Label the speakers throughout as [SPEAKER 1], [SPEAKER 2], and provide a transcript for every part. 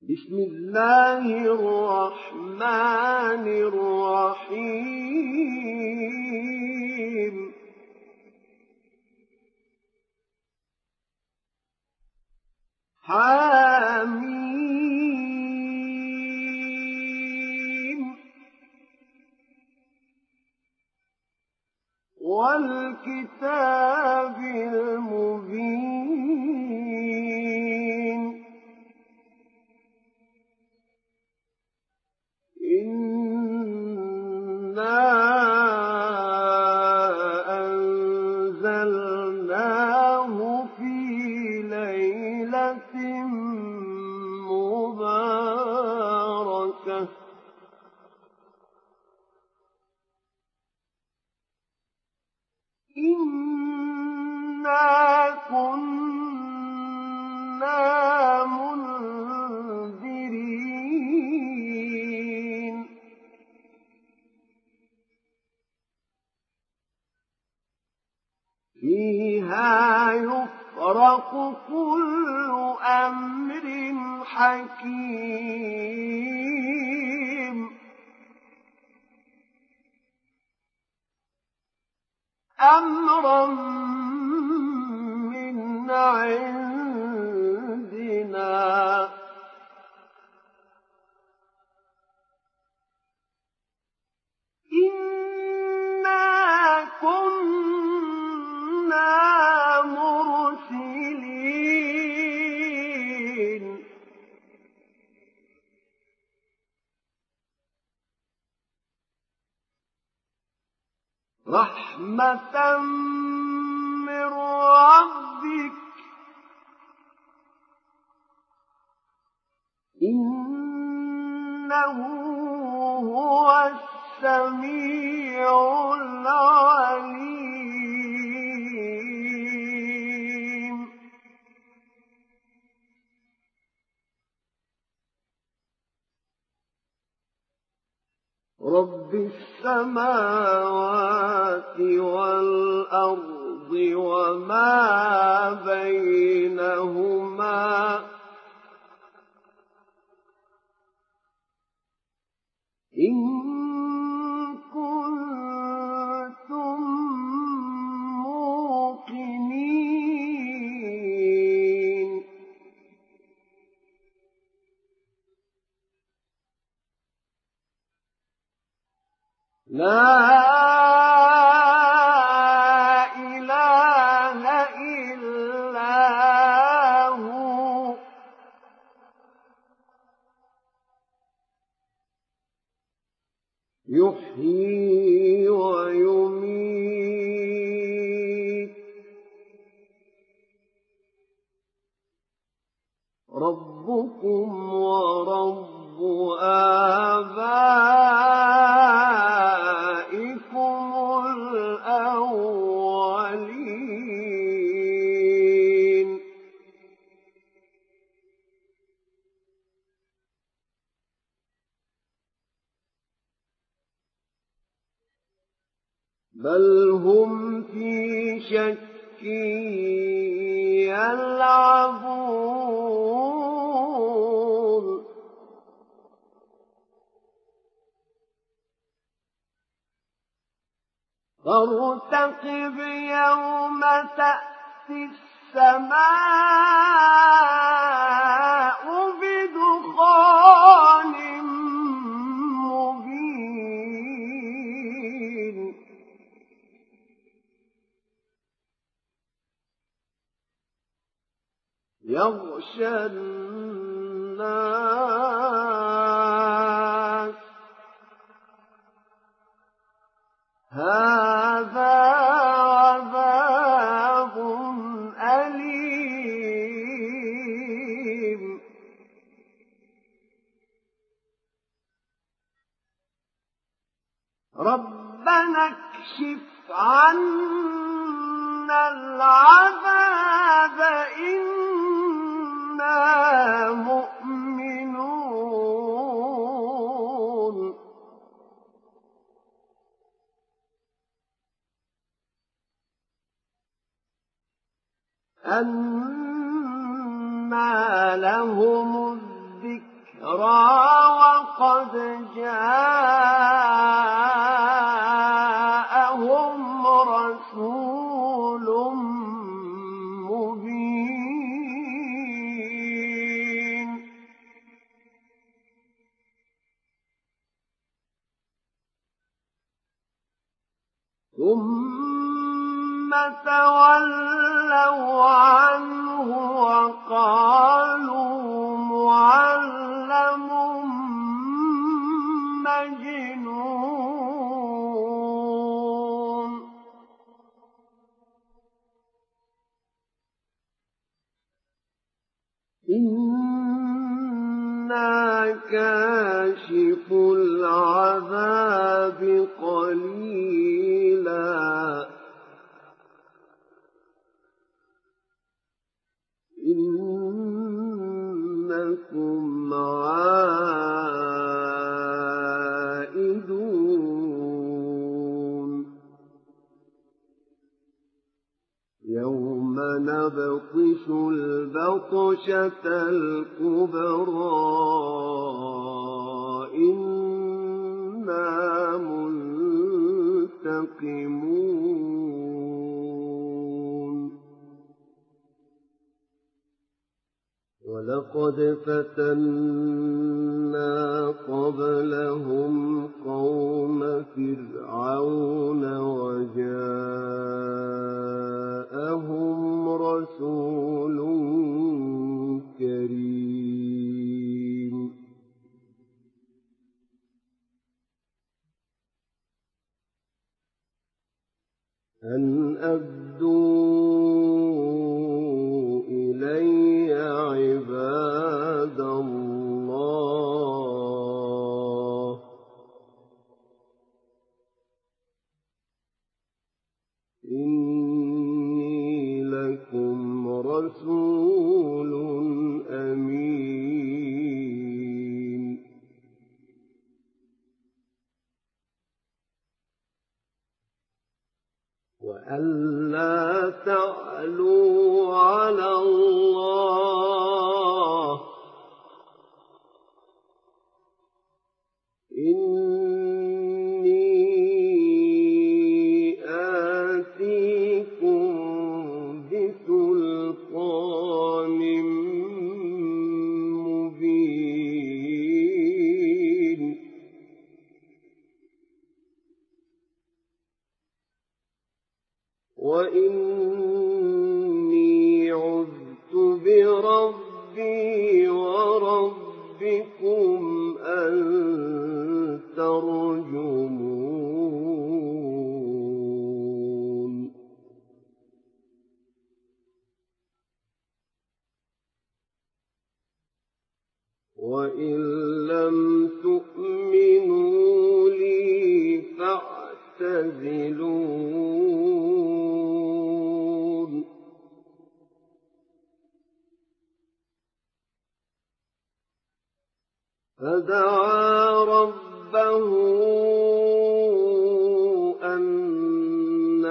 [SPEAKER 1] بسم الله الرحمن الرحيم حميم والكتاب المبين إنا أنزلناه في ليلة مباركة إنا كنا منذرين فيها يفرق كل أمر حكيم أمرا من عندنا إنا كنا مرسلين رحمة من ربك إنه هو السميع العليم رب السماوات والأرض وما بينهما إن كنتم موقنين لا إله إلا هو يحيي ويميت ربكم ورب آبائكم الأولين بل هم في شك يلعبون فارتقب يوم تأتي السماء بدخان مبين يغشى الناس هذا عذاب أليم ربنا اكشف عنا العذاب إنا مؤمنون أنى لهم الذكر ذكرى وقد جاءهم رسول مبين ثم تولوا عنه وقالوا معلم مجنون إنا كاشف العذاب قليلا إنكم عائدون يوم نبطش البطشة الكبرى إنا منتقمون ولقد فتنا قبلهم قوم فرعون وجاءهم رسول كريم أن أدوا إلي عباد الله إني لكم رسول أمين وألا تعلوا على الله إني آتيكم بسلطان مبين وإني عذت بربي وربكم أن ترجمون وإن لم تؤمنوا لي فاعتزلون فدعا ربه أن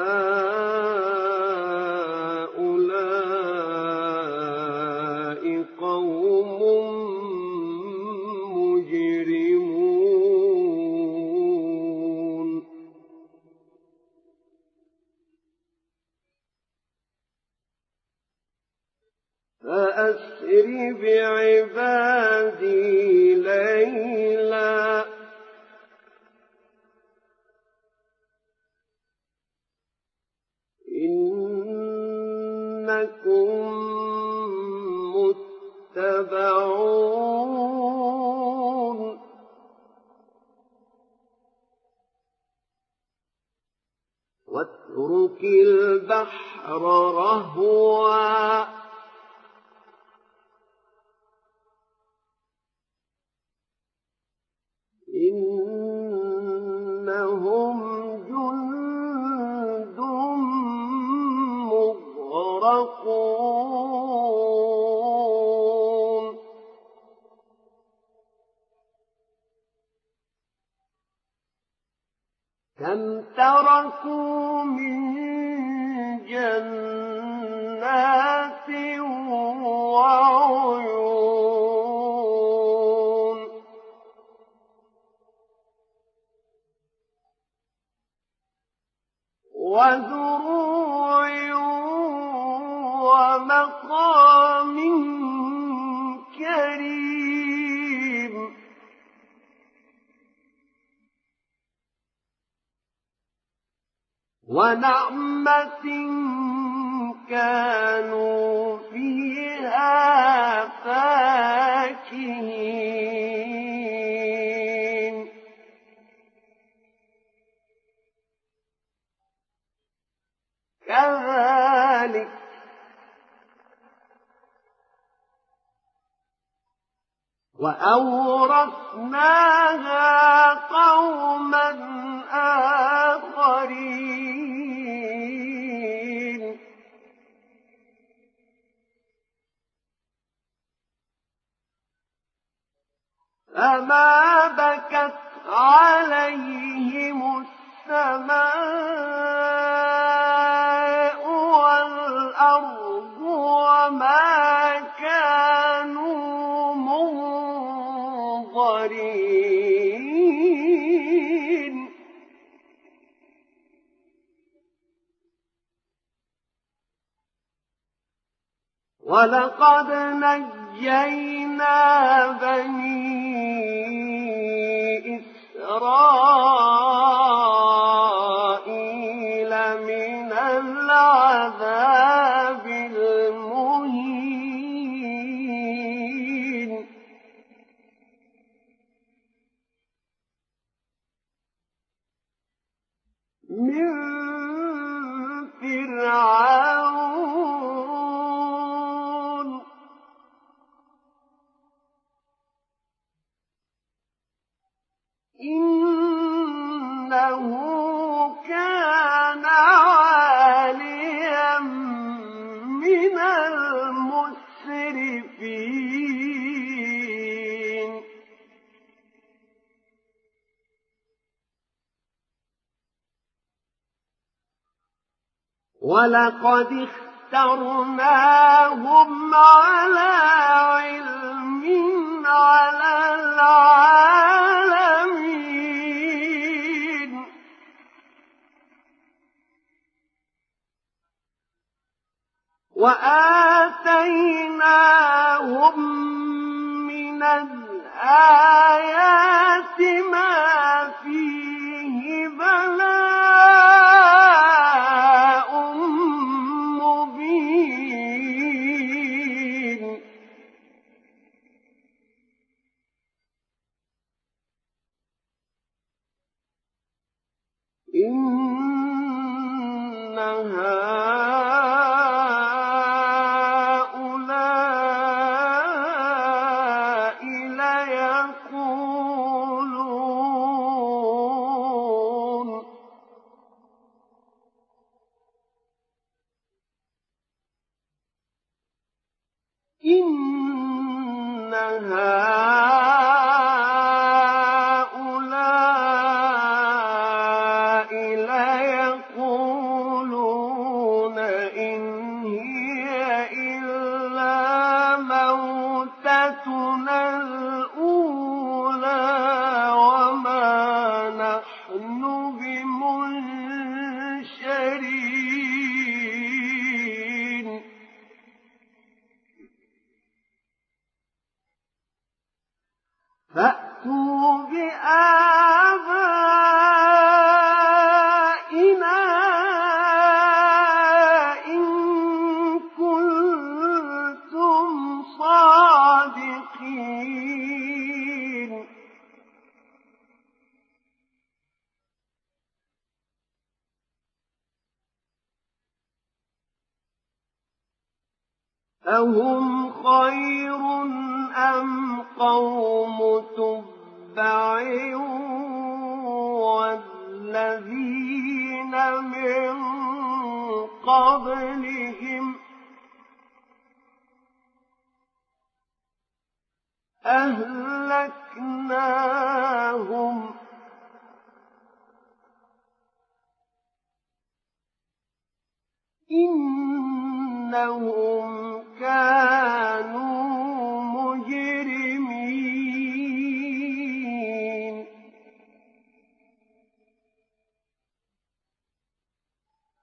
[SPEAKER 1] هؤلاء قوم مجرمون فأسر بعبادي ليلا إنكم متبعون واترك البحر رهوا إنهم جند مغرقون كم تركوا من جنات وعيون وزروع ومقام كريم ونعمة كانوا فيها فاكهين كذلك وأورثناها قوما آخرين فما بكت عليهم السماء والأرض وما كانوا منظرين ولقد نجينا بني إسرائيل من العذاب المهين من فرعون إنه كان عاليا من المسرفين ولقد اخترناهم على علم على العالمين وآتيناهم من الآيات ما فيه بلاء مبين إن هؤلاء ليقولون إن هؤلاء ليقولون إن هي إلا موتتنا الأولى وما نحن بمنشرين فأتوا بآبائنا إن كنتم صادقين أهم خير أم قوم تبع والذين من قبلهم أهلكناهم إنهم كانوا مجرمين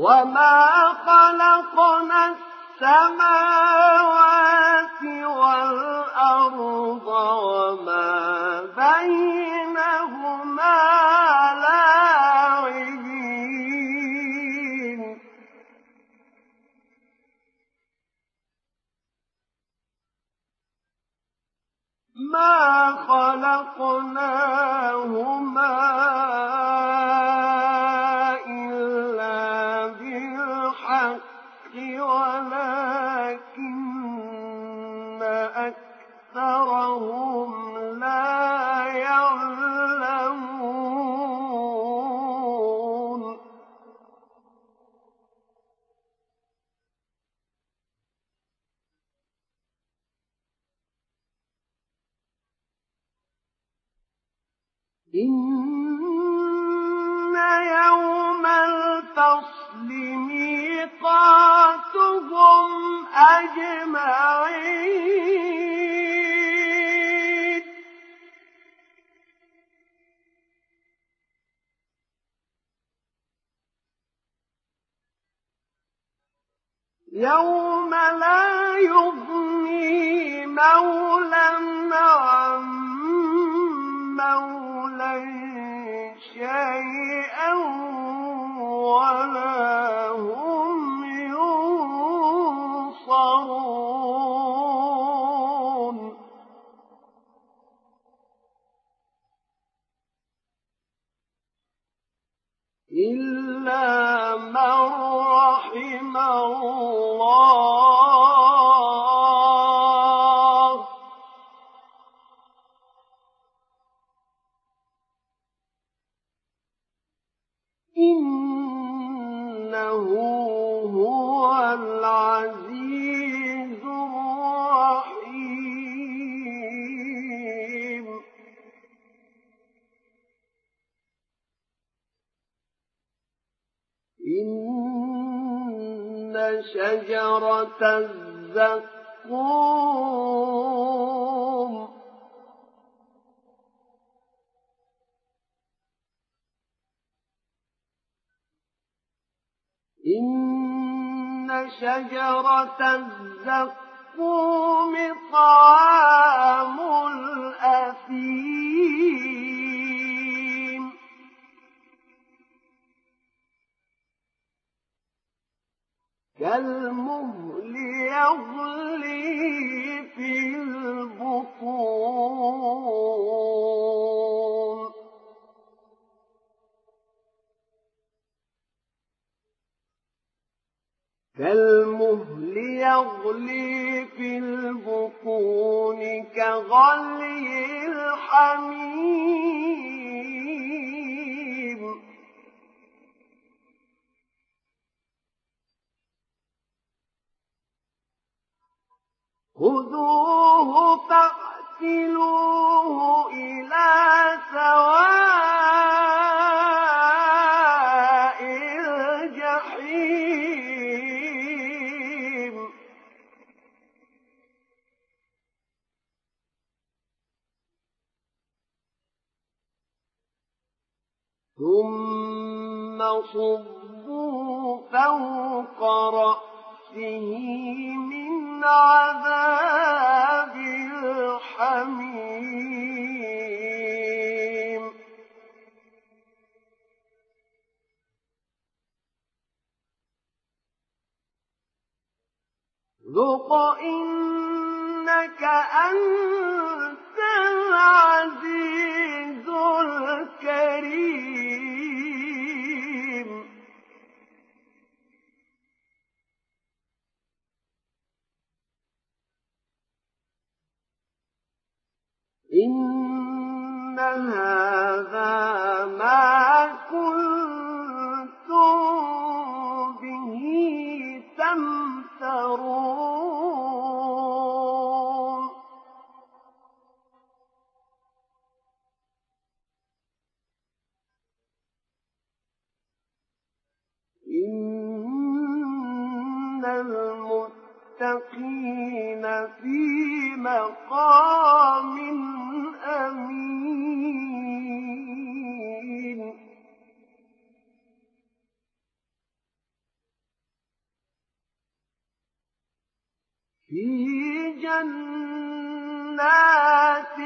[SPEAKER 1] وما خلقنا السماوات والأرض وما بينهما لاعبين ما خلقناهما إلا بالحق ولكن أكثرهم لا يعلمون إن يوم الفصل ميقاتهم أجمعين يوم لا يغني مولى عن مولى شيئا ولا هم ينصرون إلا من رحم الله إنه هو العزيز الرحيم إن شجرة الزقوم إن شجرة الزقوم طعام الأثيم كالمهل يغلي في البطون كالمهل يغلي في البطون كغلي الحميم خذوه فاعتلوه إلى سواء الجحيم ثم صبوا فوق رأسه من عذاب الحميم ذق إنك أنت العزيز الكريم إن هذا ما كنتم به تمترون إن المتقين في مقام أمين في جنات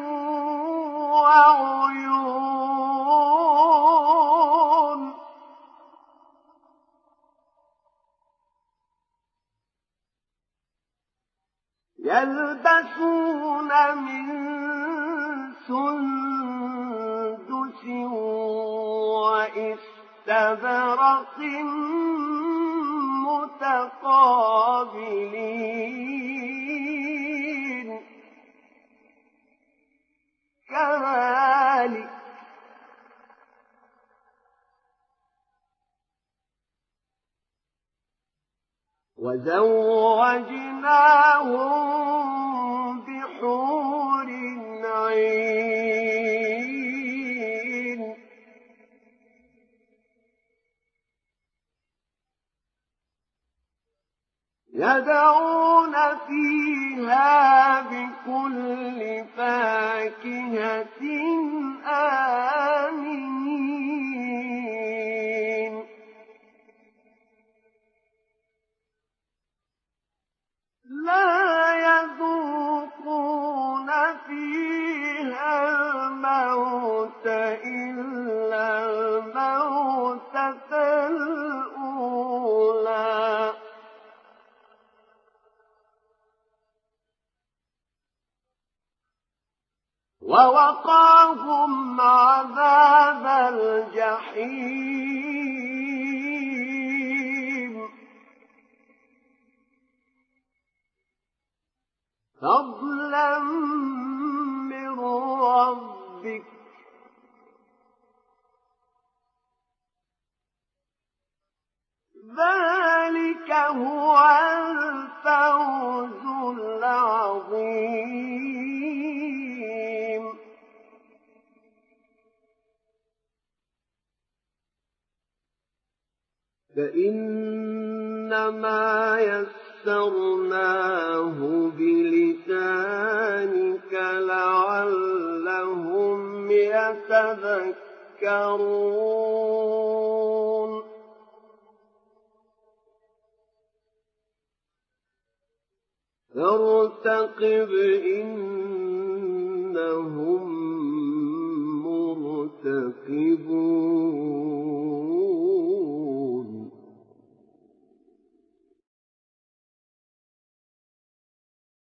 [SPEAKER 1] وعيون يلبسون من سندس وإستبرق متقابلين كذلك وزوجناهم بحور عين يدعون فيها بكل فاكهة آمنين لا يذوقون فيها الموت إلا الموتة الأولى ووقاهم عذاب الجحيم فضلا من ربك ذلك هو الفوز العظيم فإنما يسرناه بلسانك لعلهم يتذكرون فارتقب إنهم مرتقبون